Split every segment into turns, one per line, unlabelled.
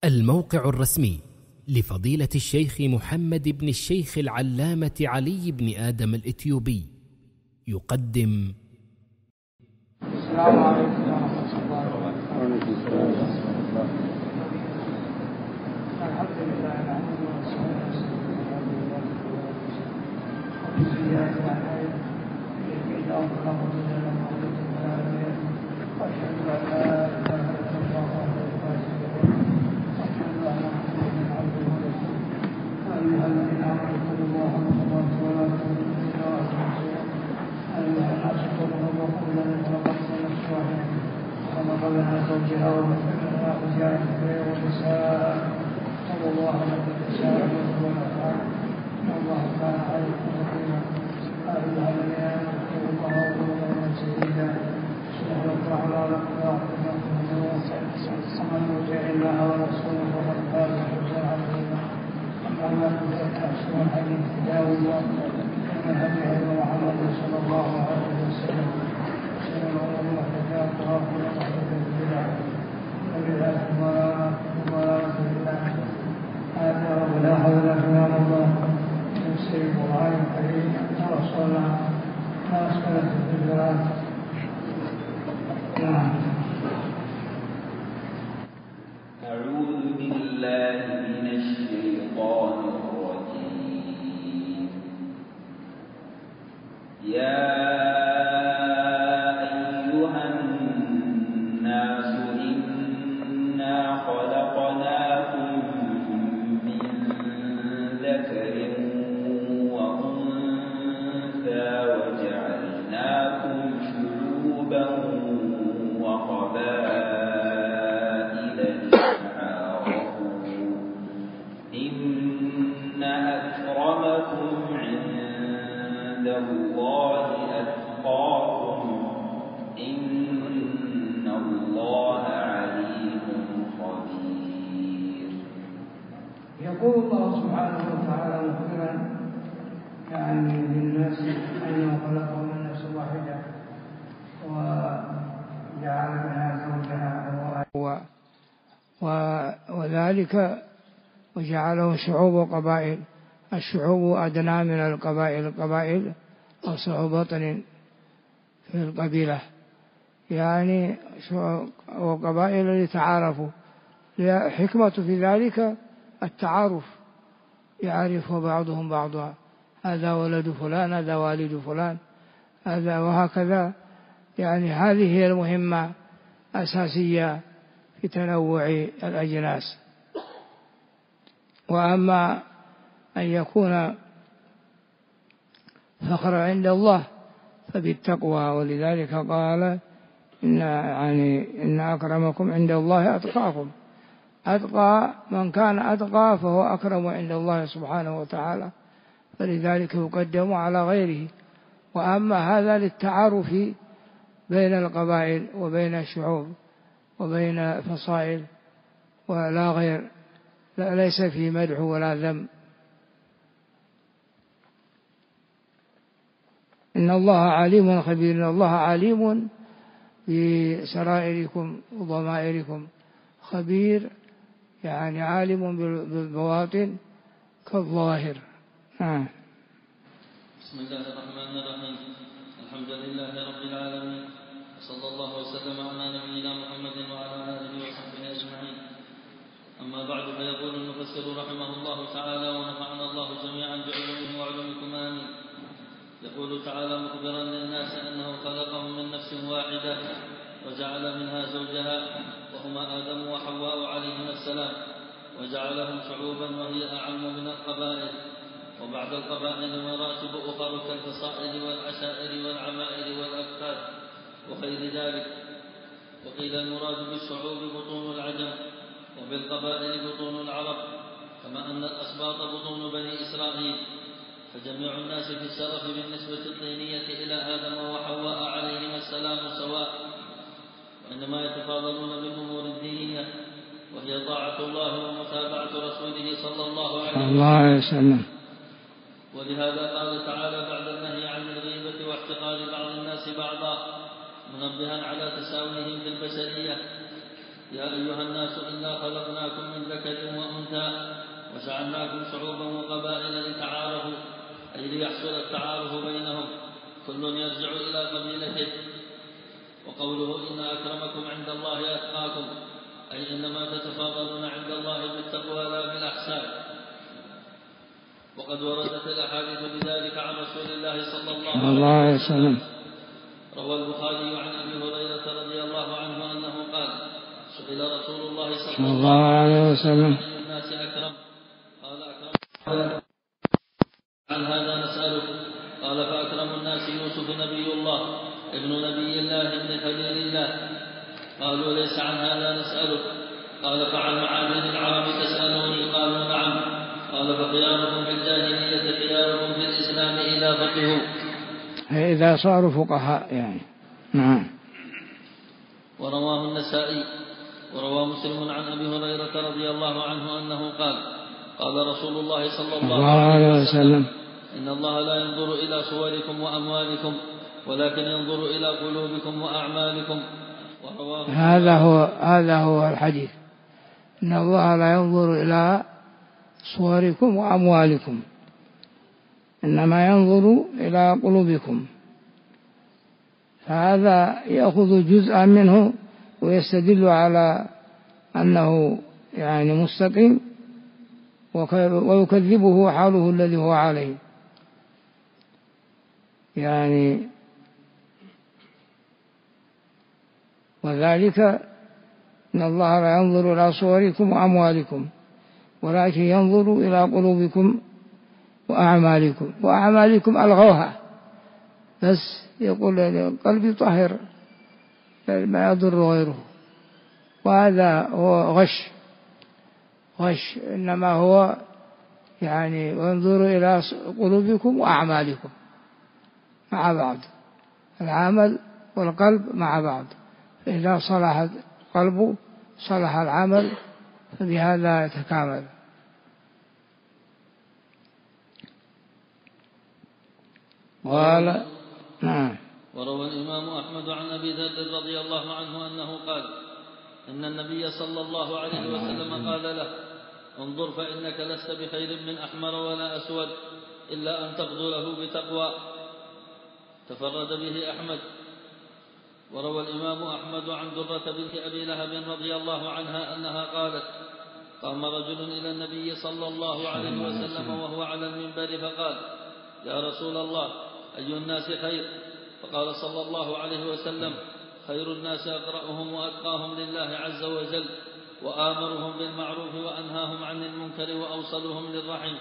الموقع الرسمي لفضيلة الشيخ محمد بن الشيخ العلامة علي بن آدم الإثيوبي يقدم.
السلام عليكم ورحمة الله وبركاته. الحمد لله نحمده ونستعينه ومن سيئات أعمالنا يهده الله فلا مضل له ومن يضلل فلا هادي له وأشهد أن لا إله إلا الله وحده لا شريك له وأشهد أن محمدا عبده ورسوله. يا أيها الذين آمنوا اتقوا الله حق تقاته ولا تموتن إلا وأنتم مسلمون. أيها الناس اتقوا ربكم الذي خلقكم من نفس واحدة وخلق منها زوجها وبث منهما رجالا كثيرا ونساء. اتقوا الله الذي تساءلون به والأرحام إن الله كان عليكم رقيبا. يا أيها الذين آمنوا اتقوا الله وقولوا قولا سديدا يصلح لكم أعمالكم ويغفر لكم ذنوبكم ومن يطع الله ورسوله فقد فاز فوزا عظيما. أما بعد فإن أحسن الحديث كتاب الله وإن الهدي هدي محمد صلى الله عليه وسلم وشر الأمور محدثاتها وكل محدثة بدعة وبدعة ضلالة في النار. هذا ولا حول ولا قوة من سيد القرآن الكريم ورسولنا ما أسكنت في البلاد.
أعوذ بالله من الشيطان الرجيم. يا أيها الناس إنا خلقناكم من ذكر وأنثى وجعلناكم شعوبا وقبائل لتعارفوا إن أكرمكم عند الله أتقاكم إن الله عليم خبير.
يقول الله سبحانه وتعالى مخبرا للناس أنه خلقهم من نفس واحدة وجعل منها زوجها وذلك وجعله شعوب وقبائل. الشعوب أدنى من القبائل، القبائل أوسع بطن في القبيلة، يعني وقبائل لتعارفوا. حكمة في ذلك التعارف، يعرف بعضهم بعضا، هذا ولد فلان هذا والد فلان هذا، وهكذا. يعني هذه هي المهمة أساسية في تنوع الأجناس. وأما أن يكون فخرا عند الله فبالتقوى، ولذلك قال إن أكرمكم عند الله أتقاكم. أتقى من كان أتقى فهو أكرم عند الله سبحانه وتعالى، فلذلك يقدم على غيره. وأما هذا للتعارف بين القبائل وبين الشعوب وبين فصائل ولا غير، ليس في مدح ولا ذم. إن الله عليم خبير، إن الله عليم بسرائركم وضمائركم، خبير يعني عالم بالبواطن كالظاهر.
بسم الله الرحمن الرحيم. الحمد لله رب العالمين، وصلى الله وسلم على نبينا محمد وعلى آله وصحبه أجمعين. أما بعد، فيقول المفسر رحمه الله تعالى ونفعنا الله جميعا بعلومه وعلومكم آمين. يقول تعالى مخبرا للناس أنه خلقهم من نفس واحدة وجعل منها زوجها وهما آدم وحواء عليهما السلام، وجعلهم شعوبا وهي أعم من القبائل، وبعد القبائل مراتب أخرى كالفصائل والعشائر والعمائر والأفكار وغير ذلك. وقيل المراد بالشعوب بطون العجم، وبالقبائل بطون العرب، كما أن الأسباط بطون بني إسرائيل. فجميع الناس في الشرف بالنسبة الطينية إلى آدم وحواء عليهما السلام سواء، وإنما يتفاضلون بالأمور الدينية، وهي طاعة الله ومتابعة رسوله صلى الله عليه وسلم. ولهذا قال تعالى بعد النهي عن الغيبة واحتقار بعض الناس بعضا، منبها على تساويهم في البشرية، يا أيها الناس إنا خلقناكم من ذكر وأنثى وجعلناكم شعوبا وقبائل لتعارفوا أي ليحصل التعارف بينهم كل يرجع إلى قبيلته. وقوله إن أكرمكم عند الله أتقاكم أي إنما تتفاضلون عند الله بالتقوى لا بالأحسان. وقد وردت الأحاديث بذلك عن رسول الله صلى الله عليه وسلم. روى البخاري عن أبي هريرة رضي الله عنه أنه قال سئل رسول الله صلى الله عليه وسلم أي الناس أكرم قال أكرم عن هذا نسألك قال فأكرم الناس يوسف نبي الله ابن نبي الله ابن خليل الله. قالوا ليس عن هذا نسألك قال فعن معادن العرب تسألوني قالوا نعم قال فخياركم في الجاهلية خياركم في الإسلام إذا فقهوا
إذا صاروا فقهاء يعني. نعم.
ورواه النسائي وروى مسلم عن أبي هريرة رضي الله عنه أنه قال قال رسول الله صلى الله عليه وسلم إن الله لا ينظر إلى صوركم وأموالكم ولكن ينظر إلى قلوبكم وأعمالكم.
هذا هو الحديث، إن الله لا ينظر إلى صوركم وأموالكم إنما ينظر إلى قلوبكم. فهذا يأخذ جزءا منه ويستدل على أنه يعني مستقيم ويكذبه حاله الذي هو عليه. يعني وذلك إن الله لا ينظر إلى صوركم وأموالكم ولكن ينظر إلى قلوبكم وأعمالكم. وأعمالكم ألغوها بس يقول قلبي طاهر ما يضر غيره، وهذا هو غش إنما هو يعني ينظر إلى قلوبكم وأعمالكم مع بعض، العمل والقلب مع بعض. فإذا صلح القلب صلح العمل فبهذا يتكامل. قال نعم.
وروى الإمام أحمد عن أبي ذر رضي الله عنه أنه قال إن النبي صلى الله عليه وسلم قال له انظر فإنك لست بخير من أحمر ولا أسود إلا أن تفضله بتقوى. تفرد به أحمد. وروى الإمام أحمد عن درة بنت أبي لهب رضي الله عنها أنها قالت قام رجل إلى النبي صلى الله عليه وسلم وهو على المنبر فقال يا رسول الله أي الناس خير؟ فقال صلى الله عليه وسلم خير الناس أقرأهم وأتقاهم لله عز وجل وآمرهم بالمعروف وأنهاهم عن المنكر وأوصلهم للرحم.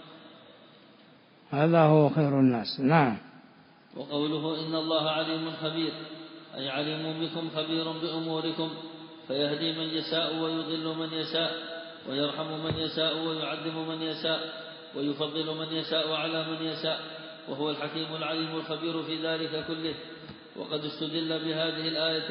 هذا هو خير الناس. نعم.
وقوله إن الله عليم خبير أي عليم بكم خبير بأموركم فيهدي من يشاء ويضل من يشاء ويرحم من يشاء ويعذب من يشاء ويفضل من يشاء على من يشاء وهو الحكيم العليم الخبير في ذلك كله. وقد استدل بهذه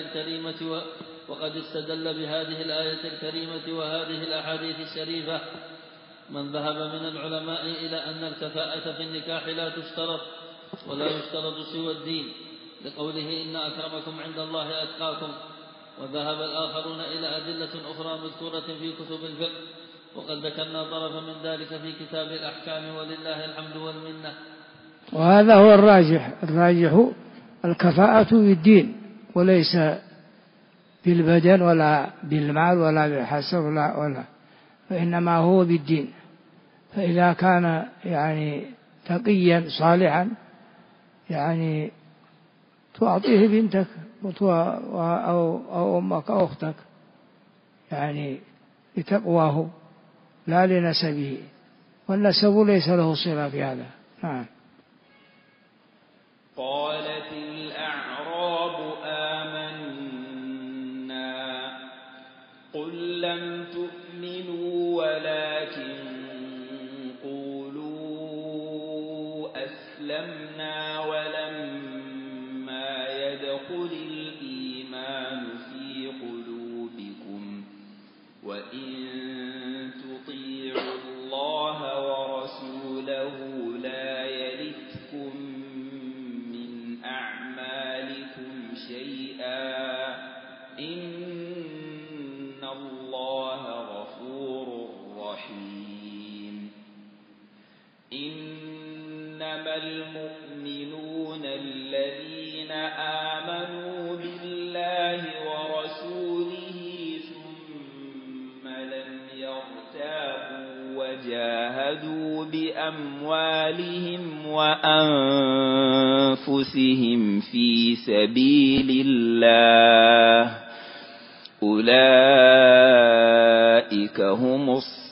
الآية الكريمة وهذه الأحاديث الشريفة من ذهب من العلماء إلى أن الكفاءة في النكاح لا تشترط ولا يشترط سوى الدين لقوله إن أكرمكم عند الله أتقاكم. وذهب الآخرون إلى أدلة أخرى مذكورة في كتب الفقه وقد ذكرنا طرفا من ذلك في كتاب الأحكام ولله الحمد والمنة.
وهذا هو الراجح الكفاءة بالدين وليس بالبدن ولا بالمال ولا بالحسب ولا فإنما هو بالدين. فإذا كان يعني تقيا صالحا يعني تعطيه بنتك أو أمك أو أختك يعني لتقواه لا لنسبه، والنسب ليس له صلة في هذا. نعم.
قالت الأعراب آمنا قل لم تؤمنوا ولكن قولوا أسلمنا ولما يدخل الإيمان في قلوبكم وإن تطيعوا الله ورسوله لا يلتكم من أعمالكم شيئا إن إنما المؤمنون الذين آمنوا بالله ورسوله ثم لم يرتابوا وجاهدوا بأموالهم وأنفسهم في سبيل الله أولئك هم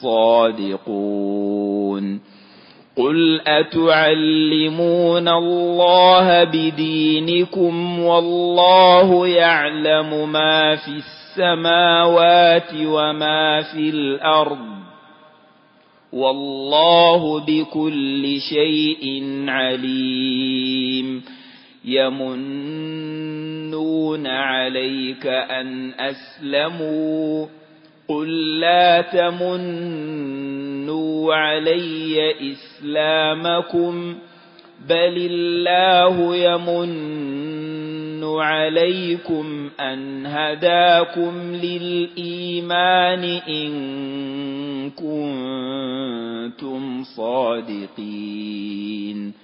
الصادقون قل أتعلمون الله بدينكم والله يعلم ما في السماوات وما في الأرض والله بكل شيء عليم يمنون عليك أن أسلموا قل لا تمنوا علي إسلامكم بل الله يمن عليكم أن هداكم للإيمان إن كنتم صادقين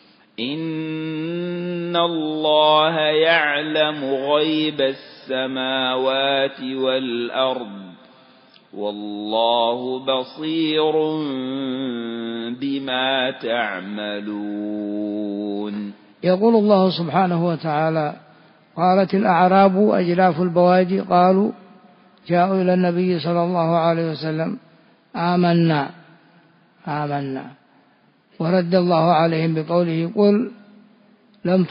إن الله يعلم غيب السماوات والأرض والله بصير بما تعملون.
يقول الله سبحانه وتعالى: قالت الأعراب أجلاف البوادي قالوا جاءوا إلى النبي صلى الله عليه وسلم آمنا. ورد الله عليهم بقوله: قل لم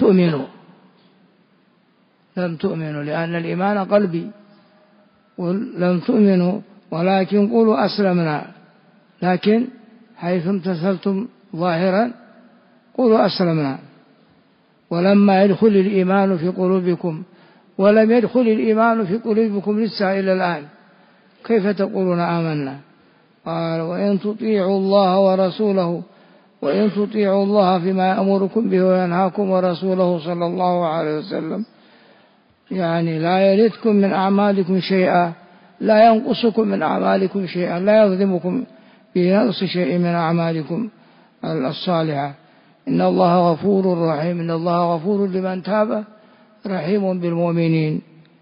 تؤمنوا لأن الإيمان قلبي. قل لم تؤمنوا ولكن قولوا أسلمنا. لكن حيث امتثلتم ظاهرا قولوا أسلمنا. ولما يدخل الإيمان في قلوبكم ولم يدخل الإيمان في قلوبكم لسه إلى الآن كيف تقولون آمنا؟ قال: وإن تطيعوا الله ورسوله وإن تطيعوا الله فيما يأمركم به وينهاكم ورسوله صلى الله عليه وسلم يعني لا يلدكم من أعمالكم شيئا، لا ينقصكم من أعمالكم شيئا، لا يظلمكم بنقص شيء من أعمالكم الصالحة. إن الله غفور رحيم. إن الله غفور لمن تاب رحيم بالمؤمنين.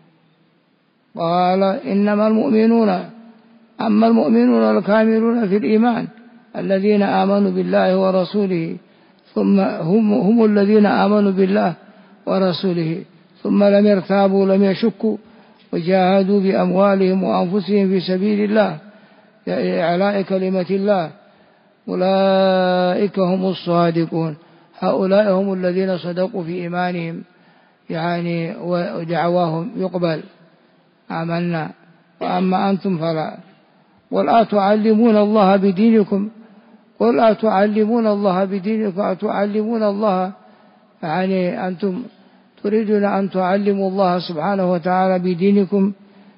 قال: إنما المؤمنون، أما المؤمنون الكاملون في الإيمان الذين آمنوا بالله ورسوله ثم هم الذين آمنوا بالله ورسوله ثم لم يرتابوا لم يشكوا وجاهدوا بأموالهم وأنفسهم في سبيل الله إعلاء كلمة الله أولئك هم الصادقون. هؤلاء هم الذين صدقوا في إيمانهم يعني ودعواهم يقبل آمنا. وأما أنتم فلا. قل أتعلمون الله بدينكم. قل أتعلمون الله بدينكم. أتعلمون الله يعني أنتم تريدون أن تعلموا الله سبحانه وتعالى بدينكم.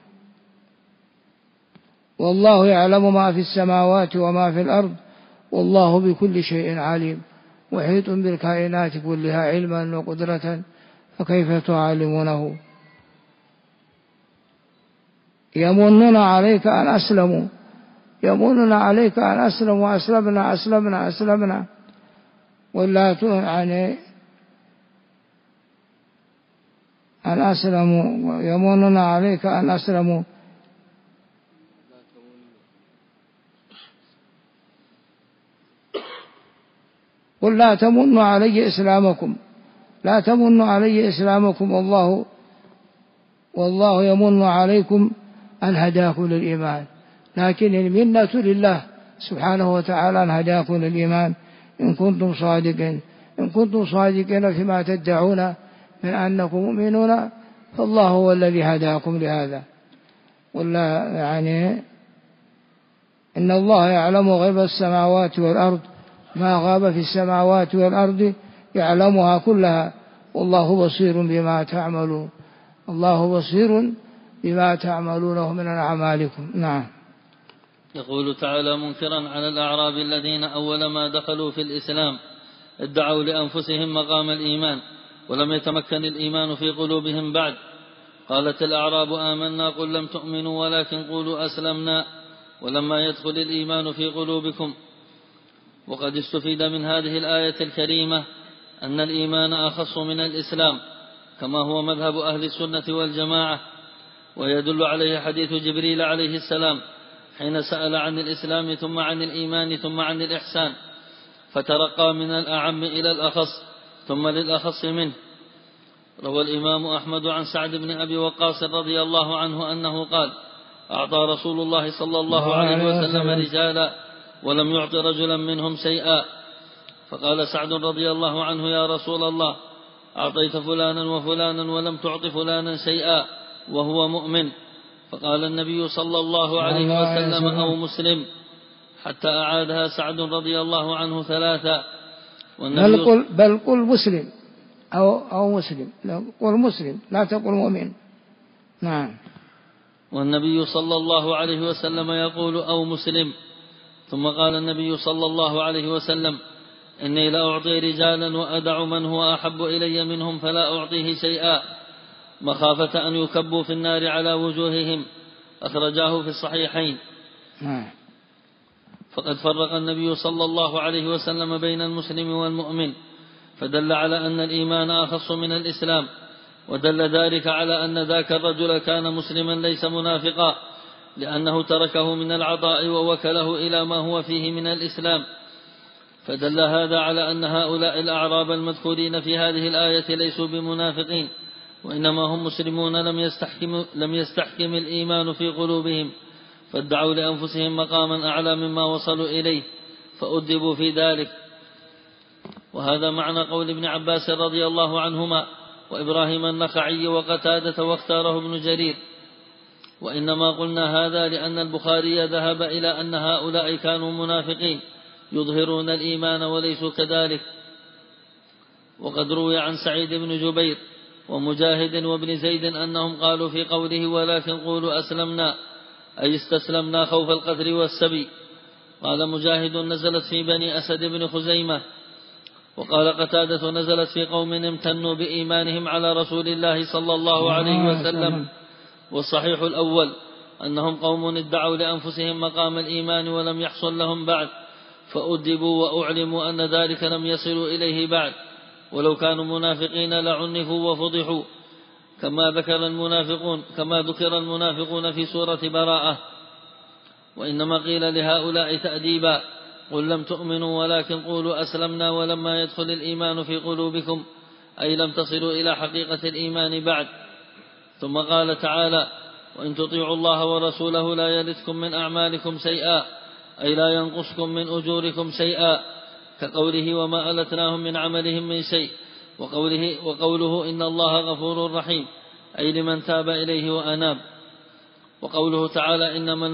والله يعلم ما في السماوات وما في الأرض والله بكل شيء عليم محيط بالكائنات كلها علما وقدرة فكيف تعلمونه؟ يمنون عليك أن أسلموا. يمنون عليك أن أسلموا. أسلمنا ولا يعني أن أسلموا. يمنون عليك أن أسلموا. قل لا تمنوا علي إسلامكم. لا تمنوا علي إسلامكم والله يمن عليكم أن هداكم للإيمان. لكن المنة لله سبحانه وتعالى أن هداكم للإيمان إن كنتم صادقين. إن كنتم صادقين فيما تدعون من أنكم مؤمنون فالله هو الذي هداكم لهذا. ولا يعني إن الله يعلم غيب السماوات والأرض ما غاب في السماوات والأرض يعلمها كلها والله بصير بما تعملون. الله بصير بما تعملونه من أعمالكم. نعم.
يقول تعالى منكرا على الأعراب الذين أول ما دخلوا في الإسلام ادعوا لأنفسهم مقام الإيمان ولم يتمكن الإيمان في قلوبهم بعد. قالت الأعراب آمنا قل لم تؤمنوا ولكن قولوا أسلمنا ولما يدخل الإيمان في قلوبكم وقد استفيد من هذه الآية الكريمة أن الإيمان أخص من الإسلام كما هو مذهب أهل السنة والجماعة، ويدل عليه حديث جبريل عليه السلام حين سأل عن الإسلام ثم عن الإيمان ثم عن الإحسان، فترقى من الأعم إلى الأخص ثم للأخص منه. روى الإمام أحمد عن سعد بن أبي وقاص رضي الله عنه أنه قال: أعطى رسول الله صلى الله عليه وسلم رجالا ولم يعط رجلا منهم شيئا، فقال سعد رضي الله عنه: يا رسول الله، أعطيت فلانا وفلانا ولم تعط فلانا شيئا وهو مؤمن. فقال النبي صلى الله عليه وسلم: أو مسلم، حتى أعادها سعد رضي الله عنه ثلاثا.
بل قل مسلم أو مسلم، قل مسلم لا تقل مؤمن. نعم.
والنبي صلى الله عليه وسلم يقول: أو مسلم. ثم قال النبي صلى الله عليه وسلم: إني لأعطي رجالا وأدع من هو أحب إلي منهم فلا أعطيه شيئا مخافة أن يكبوا في النار على وجوههم. أخرجاه في الصحيحين. فقد فرق النبي صلى الله عليه وسلم بين المسلم والمؤمن، فدل على أن الإيمان أخص من الإسلام، ودل ذلك على أن ذاك الرجل كان مسلما ليس منافقا، لأنه تركه من العطاء ووكله إلى ما هو فيه من الإسلام. فدل هذا على أن هؤلاء الأعراب المذكورين في هذه الآية ليسوا بمنافقين، وإنما هم مسلمون لم يستحكم الإيمان في قلوبهم، فادعوا لأنفسهم مقاما أعلى مما وصلوا إليه فأدبوا في ذلك. وهذا معنى قول ابن عباس رضي الله عنهما وإبراهيم النخعي وقتادة، واختاره ابن جرير. وإنما قلنا هذا لأن البخاري ذهب إلى أن هؤلاء كانوا منافقين يظهرون الإيمان وليسوا كذلك. وقد روي عن سعيد بن جبير ومجاهد وابن زيد أنهم قالوا في قوله: ولكن قولوا أسلمنا، أي استسلمنا خوف القتل والسبي. قال مجاهد: نزلت في بني أسد بن خزيمة. وقال قتادة: نزلت في قوم امتنوا بإيمانهم على رسول الله صلى الله عليه وسلم. والصحيح الأول أنهم قوم ادعوا لأنفسهم مقام الإيمان ولم يحصل لهم بعد، فأدبوا وأعلموا أن ذلك لم يصلوا إليه بعد، ولو كانوا منافقين لعنفوا وفضحوا، كما ذكر المنافقون في سورة براءة. وإنما قيل لهؤلاء تأديبا: قل لم تؤمنوا ولكن قولوا أسلمنا ولما يدخل الإيمان في قلوبكم، أي لم تصلوا إلى حقيقة الإيمان بعد. ثم قال تعالى: وإن تطيعوا الله ورسوله لا يلتكم من أعمالكم شيئا، أي لا ينقصكم من أجوركم شيئا، كقوله: وما ألتناهم من عملهم من شيء. وقوله: إن الله غفور رحيم، أي لمن تاب إليه وأناب. وقوله تعالى: إنما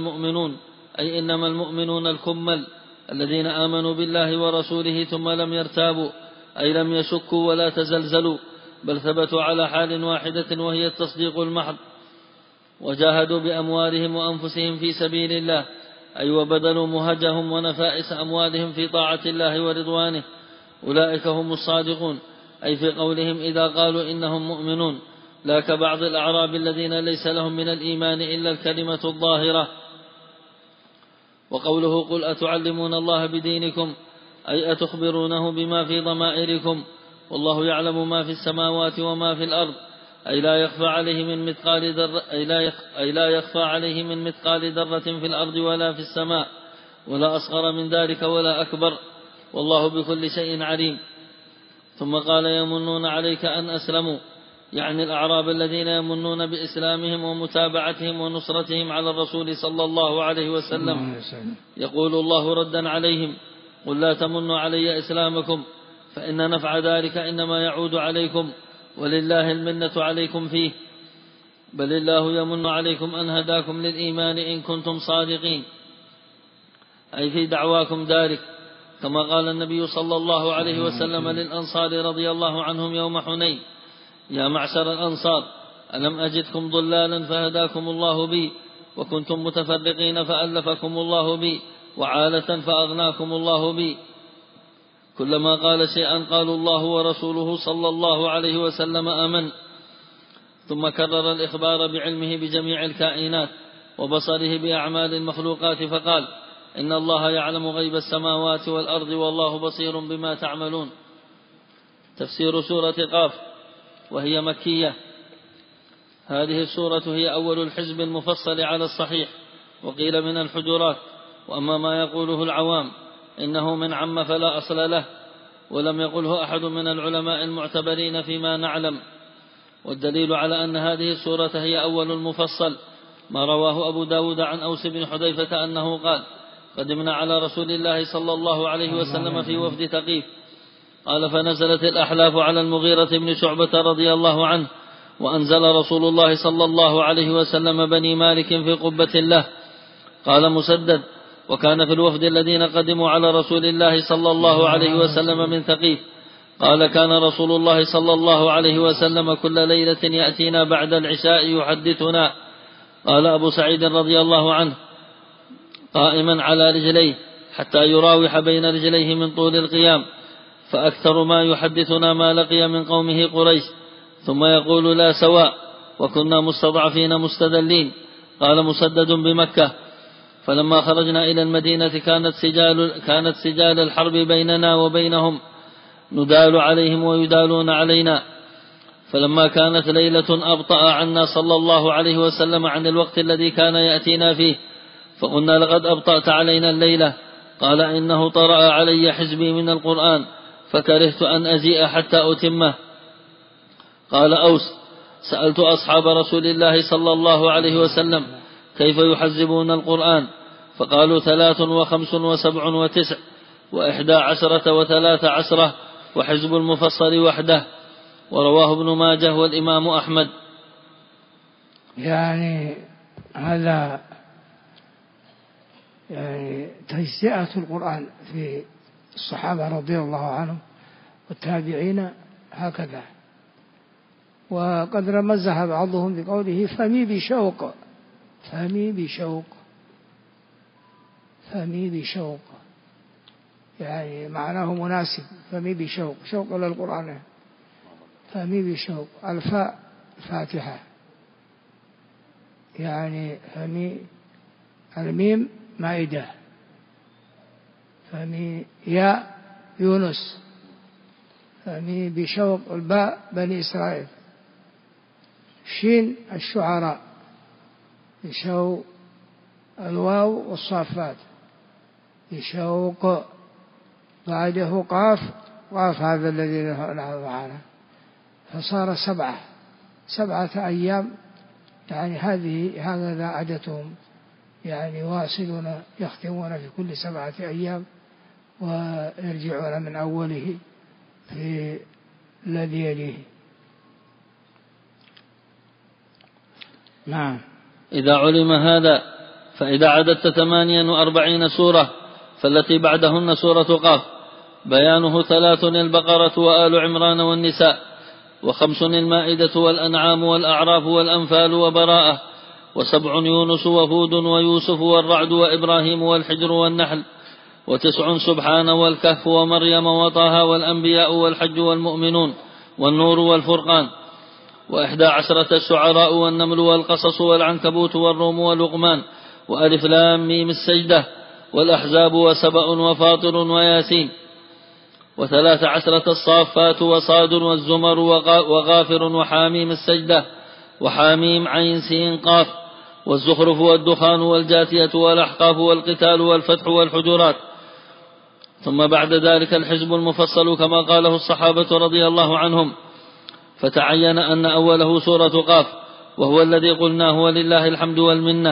المؤمنون الكمل الذين آمنوا بالله ورسوله ثم لم يرتابوا، أي لم يشكوا ولا تزلزلوا، بل ثبتوا على حال واحدة وهي التصديق المحض، وجاهدوا بأموالهم وأنفسهم في سبيل الله، أي وبذلوا مهجهم ونفائس أموالهم في طاعة الله ورضوانه. أولئك هم الصادقون، أي في قولهم إذا قالوا إنهم مؤمنون، لا كبعض الأعراب الذين ليس لهم من الإيمان إلا الكلمة الظاهرة. وقوله: قل أتعلمون الله بدينكم، أي أتخبرونه بما في ضمائركم، والله يعلم ما في السماوات وما في الأرض، أي لا يخفى عليه من مثقال ذرة في الأرض ولا في السماء، ولا أصغر من ذلك ولا أكبر، والله بكل شيء عليم. ثم قال: يمنون عليك أن أسلموا، يعني الأعراب الذين يمنون بإسلامهم ومتابعتهم ونصرتهم على الرسول صلى الله عليه وسلم. يقول الله ردا عليهم: قل لا تمنوا علي إسلامكم، فإن نفع ذلك إنما يعود عليكم، ولله المنة عليكم فيه، بل الله يمن عليكم أن هداكم للإيمان إن كنتم صادقين، أي في دعواكم ذلك، كما قال النبي صلى الله عليه وسلم للأنصار رضي الله عنهم يوم حنين: يا معشر الأنصار، ألم أجدكم ضلالا فهداكم الله بي، وكنتم متفرقين فألفكم الله بي، وعالة فأغناكم الله بي. كلما قال شيئا قالوا الله ورسوله صلى الله عليه وسلم آمن. ثم كرر الإخبار بعلمه بجميع الكائنات وبصره بأعمال المخلوقات، فقال: إن الله يعلم غيب السماوات والأرض والله بصير بما تعملون. تفسير سورة قاف، وهي مكية. هذه السورة هي أول الحزب المفصل على الصحيح، وقيل من الحجرات. وأما ما يقوله العوام إنه من عم فلا أصل له، ولم يقله أحد من العلماء المعتبرين فيما نعلم. والدليل على أن هذه السورة هي أول المفصل ما رواه أبو داود عن أوس بن حذيفة أنه قال: قدمنا على رسول الله صلى الله عليه وسلم في وفد ثقيف، قال: فنزلت الأحلاف على المغيرة بن شعبة رضي الله عنه، وأنزل رسول الله صلى الله عليه وسلم بني مالك في قبة له. قال مسدد: وكان في الوفد الذين قدموا على رسول الله صلى الله عليه وسلم من ثقيف. قال: كان رسول الله صلى الله عليه وسلم كل ليلة يأتينا بعد العشاء يحدثنا. قال أبو سعيد رضي الله عنه: قائما على رجليه حتى يراوح بين رجليه من طول القيام، فأكثر ما يحدثنا ما لقي من قومه قريش، ثم يقول: لا سواء، وكنا مستضعفين مستدلين. قال مسدد: بمكة. فلما خرجنا إلى المدينة كانت سجال الحرب بيننا وبينهم، ندال عليهم ويدالون علينا. فلما كانت ليلة أبطأ عنا صلى الله عليه وسلم عن الوقت الذي كان يأتينا فيه، فقلنا: لقد أبطأت علينا الليلة. قال: إنه طرأ علي حزبي من القرآن، فكرهت أن أزيء حتى أتمه. قال أوس: سألت أصحاب رسول الله صلى الله عليه وسلم كيف يحزبون القرآن؟ فقالوا: 53 و7 و9 و11 و13، وحزب المفصل وحده. ورواه ابن ماجه والإمام أحمد.
يعني هذا تجزئة القرآن في الصحابة رضي الله عنهم والتابعين هكذا. وقد رمزها بعضهم بقوله: فمي بشوق، فمي بشوق، فمي بشوق، يعني معناه مناسب. فمي بشوق، شوق للقرآن، فمي بشوق. الفاء فاتحة، يعني فمي. الميم مائدة، فمي. يا يونس، فمي بشوق. الباء بني إسرائيل. شين الشعراء، بشوق. الواو والصافات، بشوق. بعده قاف، قاف هذا الذي له معنا، فصار 7 أيام. يعني هذا عادتهم، يعني واصلون يختمون في كل 7 أيام ويرجعون من أوله في الذي يليه. نعم.
إذا علم هذا فإذا عددت 48 سورة، فالتي بعدهن سورة قاف بيانه 3 البقرة وآل عمران والنساء، و5 المائدة والأنعام والأعراف والأنفال وبراءة، و7 يونس وهود ويوسف والرعد وإبراهيم والحجر والنحل، و9 سبحان والكهف ومريم وطه والأنبياء والحج والمؤمنون والنور والفرقان، و11 الشعراء والنمل والقصص والعنكبوت والروم ولقمان وألف لام ميم السجدة والأحزاب وسبأ وفاطر وياسين، و13 الصافات وصاد والزمر وغافر وحاميم السجدة وحاميم عين سين قاف والزخرف والدخان والجاثية والأحقاف والقتال والفتح والحجرات. ثم بعد ذلك الحزب المفصل كما قاله الصحابة رضي الله عنهم، فتعين أن أوله سورة قاف، وهو الذي قلناه ولله الحمد والمنة.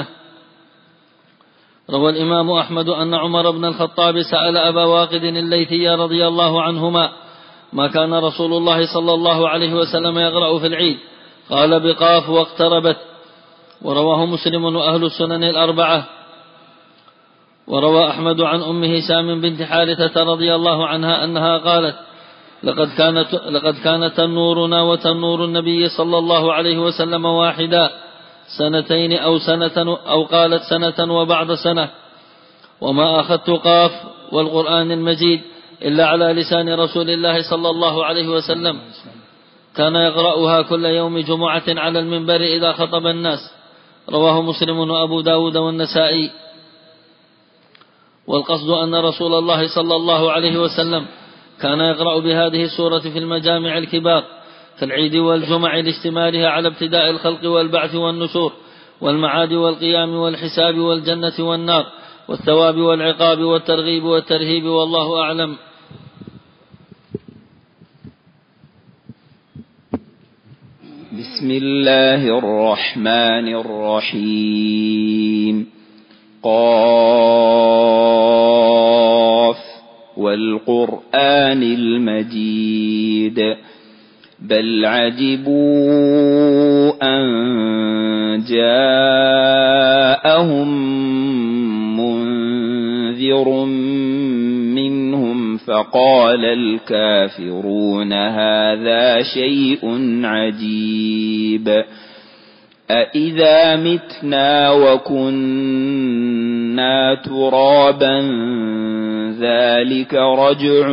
روى الإمام أحمد أن عمر بن الخطاب سأل أبا واقد الليثي رضي الله عنهما: ما كان رسول الله صلى الله عليه وسلم يقرأ في العيد؟ قال: بقاف واقتربت. ورواه مسلم وأهل السنن الأربعة. وروى أحمد عن أم هشام بنت حارثة رضي الله عنها أنها قالت: لقد كانت تنورنا وتنور النبي صلى الله عليه وسلم واحدا، 2 أو سنة، أو قالت 1 وبعض سنة. وما أخذت قاف والقرآن المجيد إلا على لسان رسول الله صلى الله عليه وسلم، كان يقرأها كل يوم جمعة على المنبر إذا خطب الناس. رواه مسلم وأبو داود والنسائي. والقصد أن رسول الله صلى الله عليه وسلم كان يقرأ بهذه السورة في المجامع الكبار كالعيد والجمع لاشتمالها على ابتداء الخلق والبعث والنشور والمعاد والقيام والحساب والجنة والنار والثواب والعقاب والترغيب والترهيب، والله أعلم.
بسم الله الرحمن الرحيم. قاف والقرآن المجيد بل عجبوا أن جاءهم منذر منهم فقال الكافرون هذا شيء عجيب أإذا متنا وكنا ترابا ذلك رجع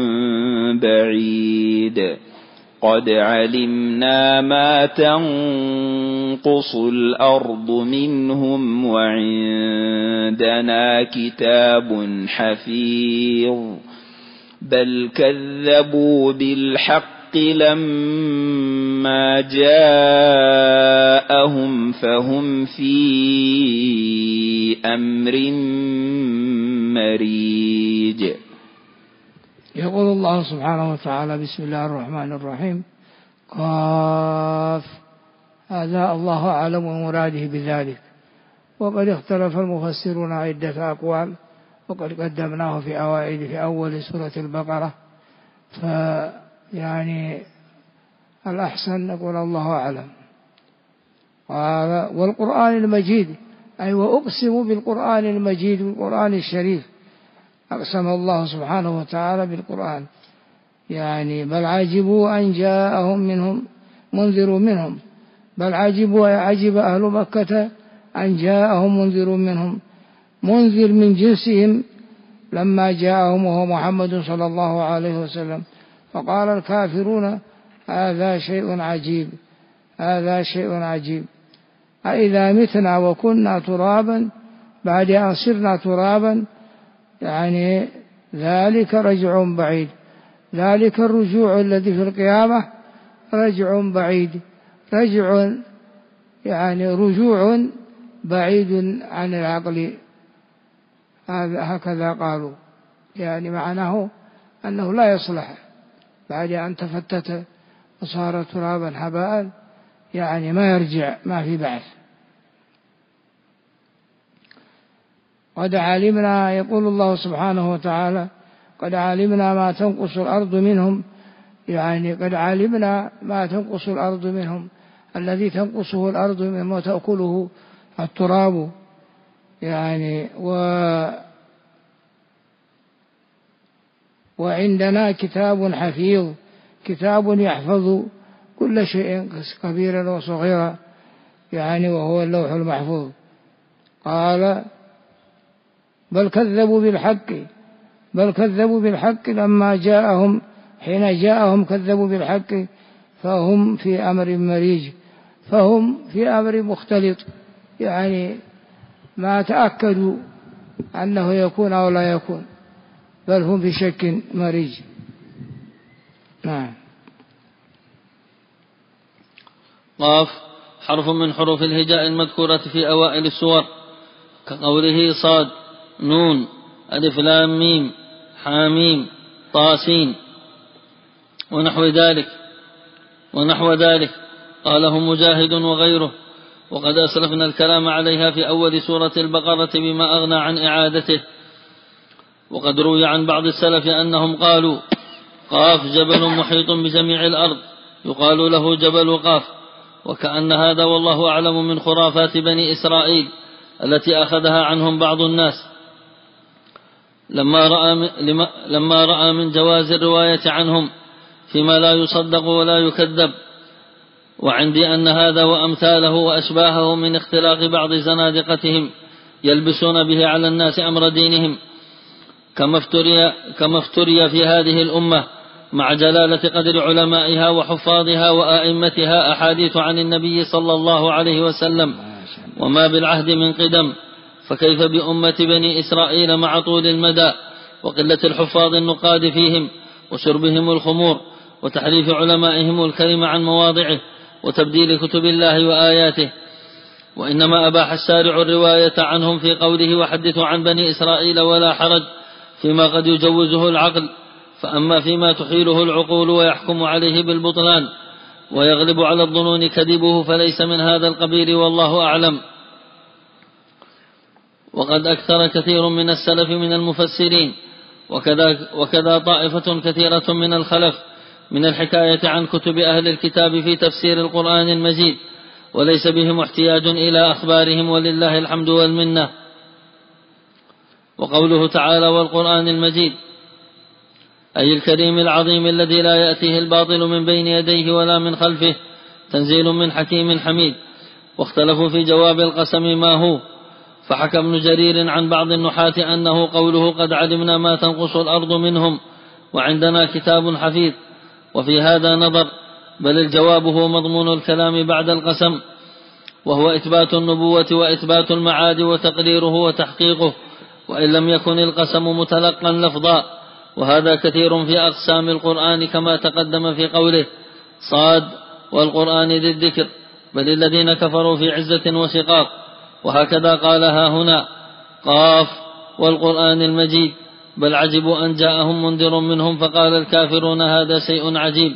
بعيد قد علمنا ما تنقص الأرض منهم وعندنا كتاب حفيظ بل كذبوا بالحق لما جاءهم فهم في أمر مريج.
يقول الله سبحانه وتعالى: بسم الله الرحمن الرحيم. قاف. هذا الله أعلم ومراده بذلك، وقد اختلف المفسرون عدة أقوال، وقد قدمناه في أول سورة البقرة، فيعني الأحسن نقول الله أعلم. قال: والقرآن المجيد، أي وأقسم بالقرآن المجيد، بالقرآن الشريف. أقسم الله سبحانه وتعالى بالقرآن، يعني بل عجبوا أن جاءهم منهم منذر منهم، بل عجبوا عجب أهل مكة أن جاءهم منذر منهم، منذر من جنسهم لما جاءهم وهو محمد صلى الله عليه وسلم. فقال الكافرون هذا شيء عجيب، هذا شيء عجيب. أإذا متنا وكنا ترابا، بعد أن صرنا ترابا، يعني ذلك رجع بعيد، ذلك الرجوع الذي في القيامة رجع بعيد، رجع يعني رجوع بعيد عن العقل، هكذا قالوا، يعني معناه أنه لا يصلح بعد أن تفتت وصار ترابا هباء، يعني ما يرجع، ما في بعث. قد علمنا، يقول الله سبحانه وتعالى: قد علمنا ما تنقص الأرض منهم، يعني قد علمنا ما تنقص الأرض منهم، الذي تنقصه الأرض منهم وتأكله التراب، يعني وعندنا كتاب حفيظ، كتاب يحفظ كل شيء كبيرا وصغيرا، يعني وهو اللوح المحفوظ. قال: بل كذبوا بالحق، بل كذبوا بالحق لما جاءهم، حين جاءهم كذبوا بالحق، فهم في أمر مريج، فهم في أمر مختلط، يعني ما تأكدوا أنه يكون أو لا يكون، بل هم في شك مريج. نعم.
قاف حرف من حروف الهجاء المذكورة في أوائل السور، كقوله صاد نون ألف لام ميم حاميم طاسين ونحو ذلك قاله مجاهد وغيره. وقد أسلفنا الكلام عليها في أول سورة البقرة بما أغنى عن إعادته. وقد روي عن بعض السلف أنهم قالوا: قاف جبل محيط بجميع الأرض يقال له جبل قاف، وكأن هذا والله أعلم من خرافات بني إسرائيل التي أخذها عنهم بعض الناس لما رأى من جواز الرواية عنهم فيما لا يصدق ولا يكذب. وعندي أن هذا وأمثاله وأشباهه من اختلاق بعض زنادقتهم يلبسون به على الناس أمر دينهم، كما افتري في هذه الأمة مع جلالة قدر علمائها وحفاظها وآئمتها أحاديث عن النبي صلى الله عليه وسلم وما بالعهد من قدم، فكيف بأمة بني إسرائيل مع طول المدى وقلة الحفاظ النقاد فيهم وشربهم الخمور وتحريف علمائهم الكلم عن مواضعه وتبديل كتب الله وآياته. وإنما أباح الشارع الرواية عنهم في قوله وحدثوا عن بني إسرائيل ولا حرج فيما قد يجوزه العقل، فأما فيما تحيله العقول ويحكم عليه بالبطلان ويغلب على الظنون كذبه فليس من هذا القبيل والله أعلم. وقد أكثر كثير من السلف من المفسرين وكذا طائفة كثيرة من الخلف من الحكاية عن كتب أهل الكتاب في تفسير القرآن المجيد، وليس بهم احتياج إلى أخبارهم ولله الحمد والمنة. وقوله تعالى والقرآن المجيد أي الكريم العظيم الذي لا يأتيه الباطل من بين يديه ولا من خلفه تنزيل من حكيم حميد. واختلفوا في جواب القسم ما هو، فحكى ابن جرير عن بعض النحاة أنه قوله قد علمنا ما تنقص الأرض منهم وعندنا كتاب حفيظ، وفي هذا نظر، بل الجواب هو مضمون الكلام بعد القسم، وهو إثبات النبوة وإثبات المعاد وتقريره وتحقيقه، وإن لم يكن القسم متلقا لفظا، وهذا كثير في أقسام القرآن كما تقدم في قوله صاد والقرآن ذي الذكر بل الذين كفروا في عزة وشقاق، وهكذا قالها هنا قاف والقرآن المجيد بل عجبوا أن جاءهم منذر منهم فقال الكافرون هذا شيء عجيب،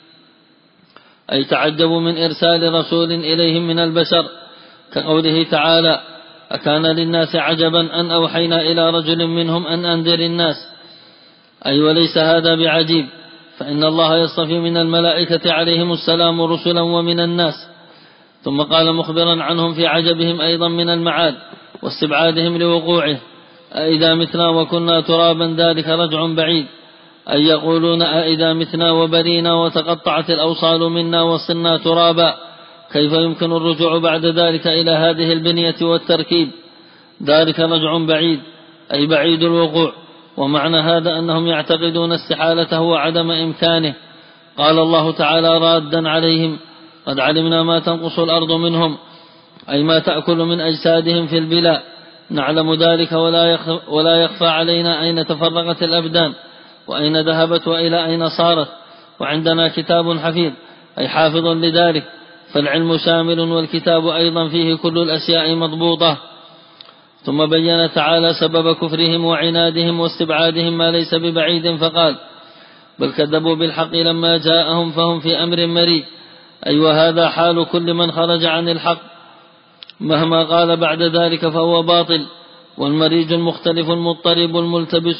أي تعجبوا من إرسال رسول إليهم من البشر، كقوله تعالى أكان للناس عجبا أن أوحينا إلى رجل منهم أن أنذر الناس، أي وليس هذا بعجيب، فإن الله يصطفي من الملائكة عليهم السلام رسلا ومن الناس. ثم قال مخبرا عنهم في عجبهم أيضا من المعاد واستبعادهم لوقوعه أئذا متنا وكنا ترابا ذلك رجع بعيد، أي يقولون أئذا متنا وبرينا وتقطعت الأوصال منا وصرنا ترابا كيف يمكن الرجوع بعد ذلك إلى هذه البنية والتركيب، ذلك رجع بعيد أي بعيد الوقوع. ومعنى هذا أنهم يعتقدون استحالته وعدم إمكانه. قال الله تعالى رادا عليهم قد علمنا ما تنقص الأرض منهم، أي ما تأكل من أجسادهم في البلاء، نعلم ذلك ولا يخفى علينا أين تفرغت الأبدان وأين ذهبت وإلى أين صارت، وعندنا كتاب حفيظ أي حافظ لذلك، فالعلم شامل والكتاب أيضا فيه كل الأشياء مضبوطة. ثم بين تعالى سبب كفرهم وعنادهم واستبعادهم ما ليس ببعيد فقال بل كذبوا بالحق لما جاءهم فهم في أمر مريج، أي وهذا حال كل من خرج عن الحق مهما قال بعد ذلك فهو باطل، والمريج المختلف المضطرب الملتبس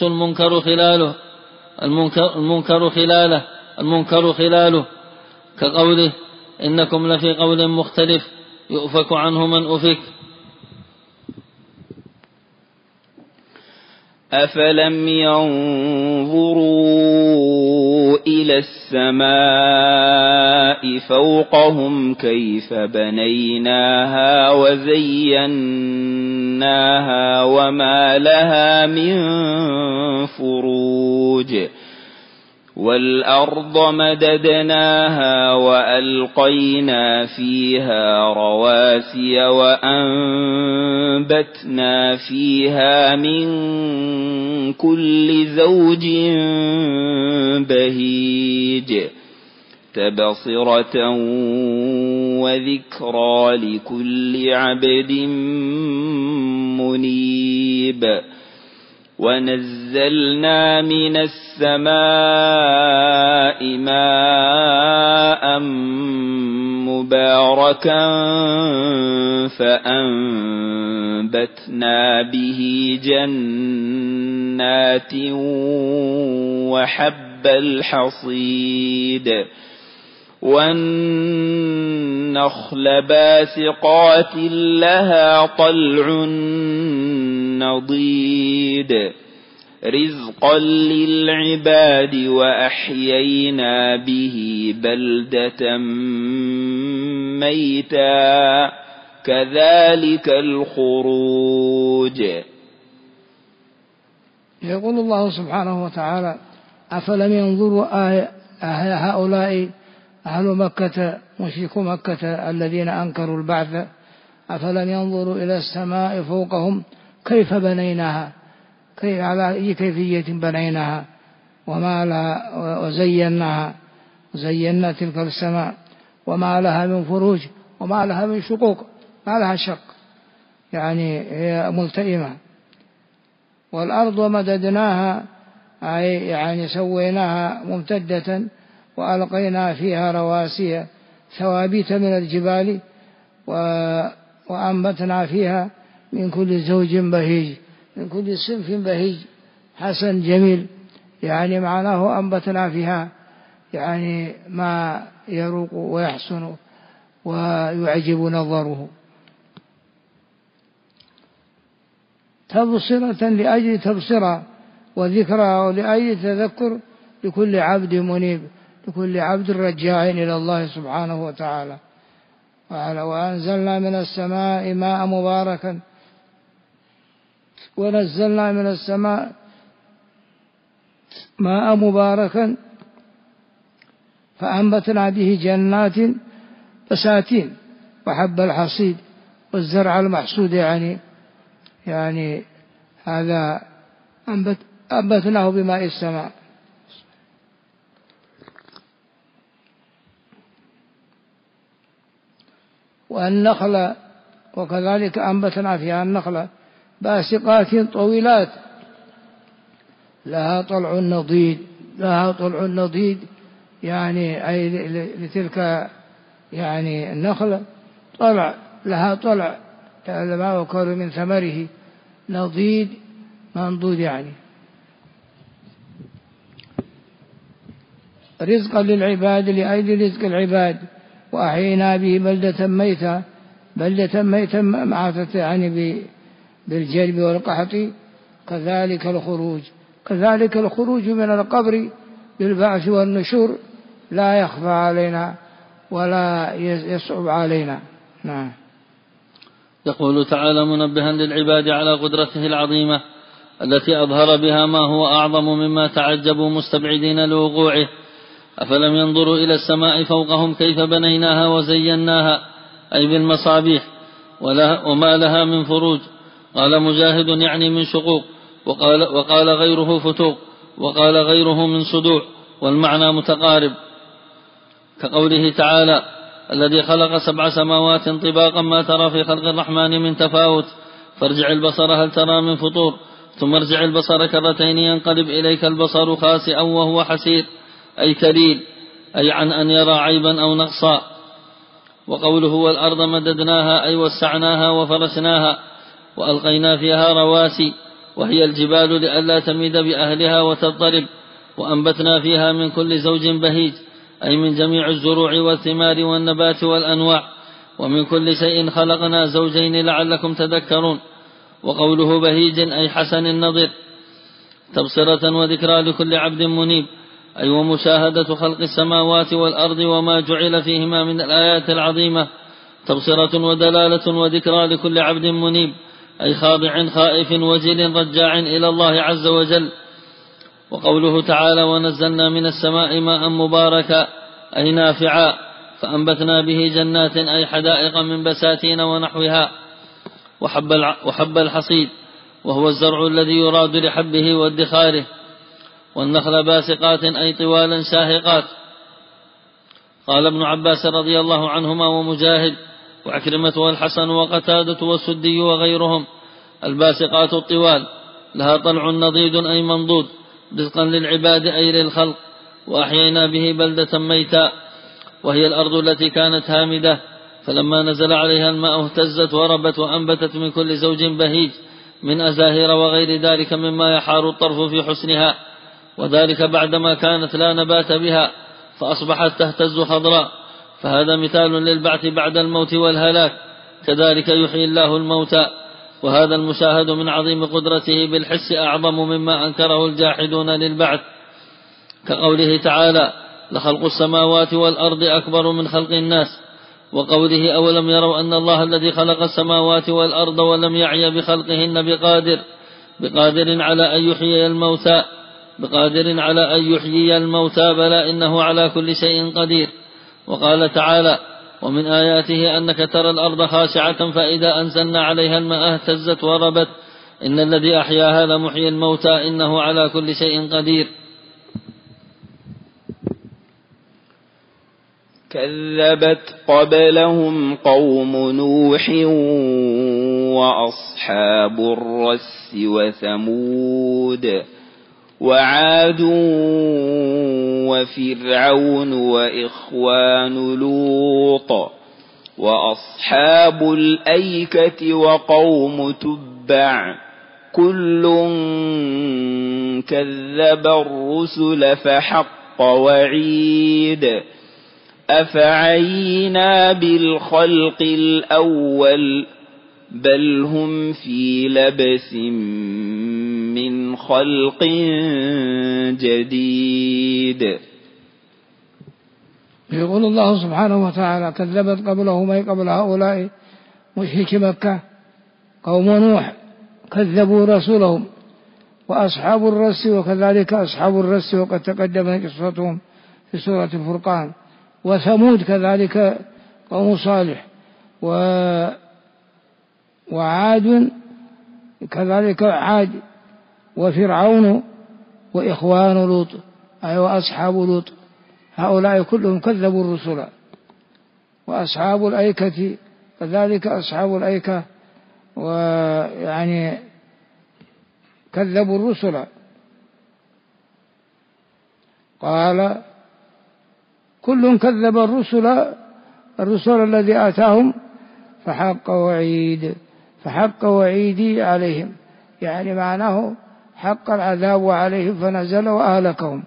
المنكر خلاله كقوله إنكم لفي قول مختلف يؤفك عنه من أفك.
أفلم ينظروا إلى السماء فوقهم كيف بنيناها وزيناها وما لها من فروج، والأرض مددناها وألقينا فيها رواسي وأنبتنا فيها من كل زوج بهيج تبصرة وذكرى لكل عبد منيب. ونزلنا من السماء ماء مباركا فأنبتنا به جنات وحب الحصيد والنخل باسقات لها طلع نضيد رزقا للعباد وأحيينا به بلدة ميتا كذلك الخروج.
يقول الله سبحانه وتعالى أفلم ينظروا هؤلاء أهل مكة مشركو مكة الذين أنكروا البعث أفلم ينظروا إلى السماء فوقهم كيف بنيناها، على أي كيفية بنيناها وما لها، وزيناها، زينا تلك السماء وما لها من فروج وما لها من شقوق، ما لها شق، يعني هي ملتئمة. والأرض مددناها، أي يعني سويناها ممتدة وألقينا فيها رواسي ثوابت من الجبال وأنبتنا فيها من كل زوج بهيج، من كل صنف بهيج حسن جميل، يعني معناه أنبتنا فيها يعني ما يروق ويحسن ويعجب نظره، تبصرة لأجل تبصرة وذكرى ولأجل تذكر لكل عبد منيب، لكل عبد رجاع إلى الله سبحانه وتعالى. وأنزلنا من السماء ماء مباركا، ونزلنا من السماء ماء مباركا فأنبتنا به جنات بساتين وحب الحصيد والزرع المحصود، يعني هذا أنبتناه بماء السماء. والنخل وكذلك أنبتنا فيها النخل باسقات طويلات لها طلع نضيد، لها طلع نضيد، يعني أي لتلك يعني النخل طلع، لها طلع ما يؤكل من ثمره نضيد منضود، يعني رزقا للعباد لأجل رزق العباد. وأحيينا به بلدة ميتة، بلدة ميتة معتت يعني بالجلب والقحط. كذلك الخروج، كذلك الخروج من القبر بالبعث والنشور لا يخفى علينا ولا يصعب علينا. نعم.
يقول تعالى منبها للعباد على قدرته العظيمة التي أظهر بها ما هو أعظم مما تعجبوا مستبعدين لوقوعه. أفلم ينظروا إلى السماء فوقهم كيف بنيناها وزيناها، أي بالمصابيح، وما لها من فروج. قال مجاهد يعني من شقوق، وقال غيره فتوق، وقال غيره من صدوع، والمعنى متقارب، كقوله تعالى الذي خلق 7 سماوات طباقا ما ترى في خلق الرحمن من تفاوت فارجع البصر هل ترى من فطور ثم ارجع البصر كرتين ينقلب إليك البصر خاسئا وهو حسير، أي كليل، أي عن أن يرى عيبا أو نقصا. وقوله والأرض مددناها أي وسعناها وفرشناها وألقينا فيها رواسي، وهي الجبال لئلا تميد بأهلها وتضطرب، وأنبتنا فيها من كل زوج بهيج، أي من جميع الزروع والثمار والنبات والأنواع، ومن كل شيء خلقنا زوجين لعلكم تذكرون. وقوله بهيج أي حسن النظر، تبصرة وذكرى لكل عبد منيب، أي ومشاهدة خلق السماوات والأرض وما جعل فيهما من الآيات العظيمة، تبصرة ودلالة وذكرى لكل عبد منيب، أي خاضع خائف وجل رجاع إلى الله عز وجل. وقوله تعالى ونزلنا من السماء ماء مباركا أي نافعا فأنبتنا به جنات أي حدائق من بساتين ونحوها. وحب الحصيد وهو الزرع الذي يراد لحبه وادخاره. والنخل باسقات أي طوالا شاهقات. قال ابن عباس رضي الله عنهما ومجاهد وعكرمة والحسن وقتادة والسدي وغيرهم الباسقات الطوال لها طلع نضيد أي منضود رزقا للعباد أي للخلق. وأحيينا به بلدة ميتا وهي الأرض التي كانت هامدة فلما نزل عليها الماء اهتزت وربت وأنبتت من كل زوج بهيج من أزاهر وغير ذلك مما يحار الطرف في حسنها، وذلك بعدما كانت لا نبات بها فأصبحت تهتز خضراء، فهذا مثال للبعث بعد الموت والهلاك. كذلك يحيي الله الموتى، وهذا المشاهد من عظيم قدرته بالحس أعظم مما أنكره الجاحدون للبعث، كقوله تعالى لخلق السماوات والأرض أكبر من خلق الناس. وقوله أولم يروا أن الله الذي خلق السماوات والأرض ولم يعي بخلقهن بقادر على أن يحيي الموتى بلى إنه على كل شيء قدير. وقال تعالى ومن آياته أنك ترى الأرض خاشعة فإذا أنزلنا عليها الماء اهتزت وربت إن الذي أحياها لمحيي الموتى إنه على كل شيء قدير.
كذبت قبلهم قوم نوح وأصحاب الرس وثمود وعاد وفرعون وإخوان لوط وأصحاب الأيكة وقوم تبع كل كذب الرسل فحق وعيد أفعينا بالخلق الأول بل هم في لبس من خلق جديد.
يقول الله سبحانه وتعالى كذبت قبلهم أي قبل هؤلاء مشركي مكة قوم نوح كذبوا رسولهم وأصحاب الرس وكذلك أصحاب الرس وقد تقدم قصتهم في سورة الفرقان وثمود كذلك قوم صالح وعاد كذلك عاد وفرعون وإخوان لوط أي وأصحاب لوط هؤلاء كلهم كذبوا الرسل وأصحاب الأيكة كذلك أصحاب الأيكة ويعني كذبوا الرسل. قال كل كذب الرسل الذي آتاهم فحق وعيدي عليهم يعني معناه حق العذاب عليهم فنزل وأهلكهم.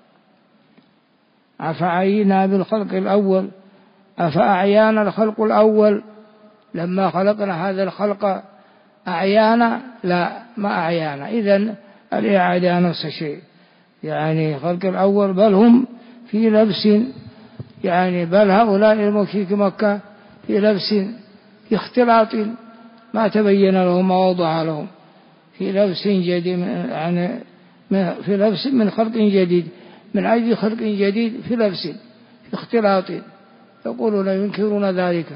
أفعينا بالخلق الأول أفأعيانا الخلق الأول لما خلقنا هذا الخلق أعيانا لا ما أعيانا إذن الإعادة نفس الشيء يعني خلق الأول بل هم في لبس يعني بل هؤلاء المشركي مكة في لبس في اختلاط ما تبين لهم ما وضح لهم في لبس جديد يعني في لبس من خلق جديد من أجل خلق جديد في لبس في اختلاط يقولون ينكرون ذلك.